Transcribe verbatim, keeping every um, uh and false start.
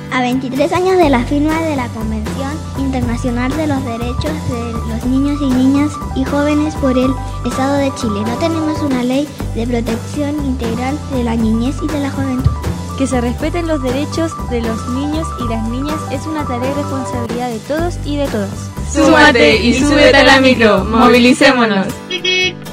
A veintitrés años de la firma de la Convención Internacional de los Derechos de los Niños y Niñas y Jóvenes por el Estado de Chile, no tenemos una ley de protección integral de la niñez y de la juventud. Que se respeten los derechos de los niños y las niñas es una tarea y responsabilidad de todos y de todas. Súmate y súbete a la micro, movilicémonos.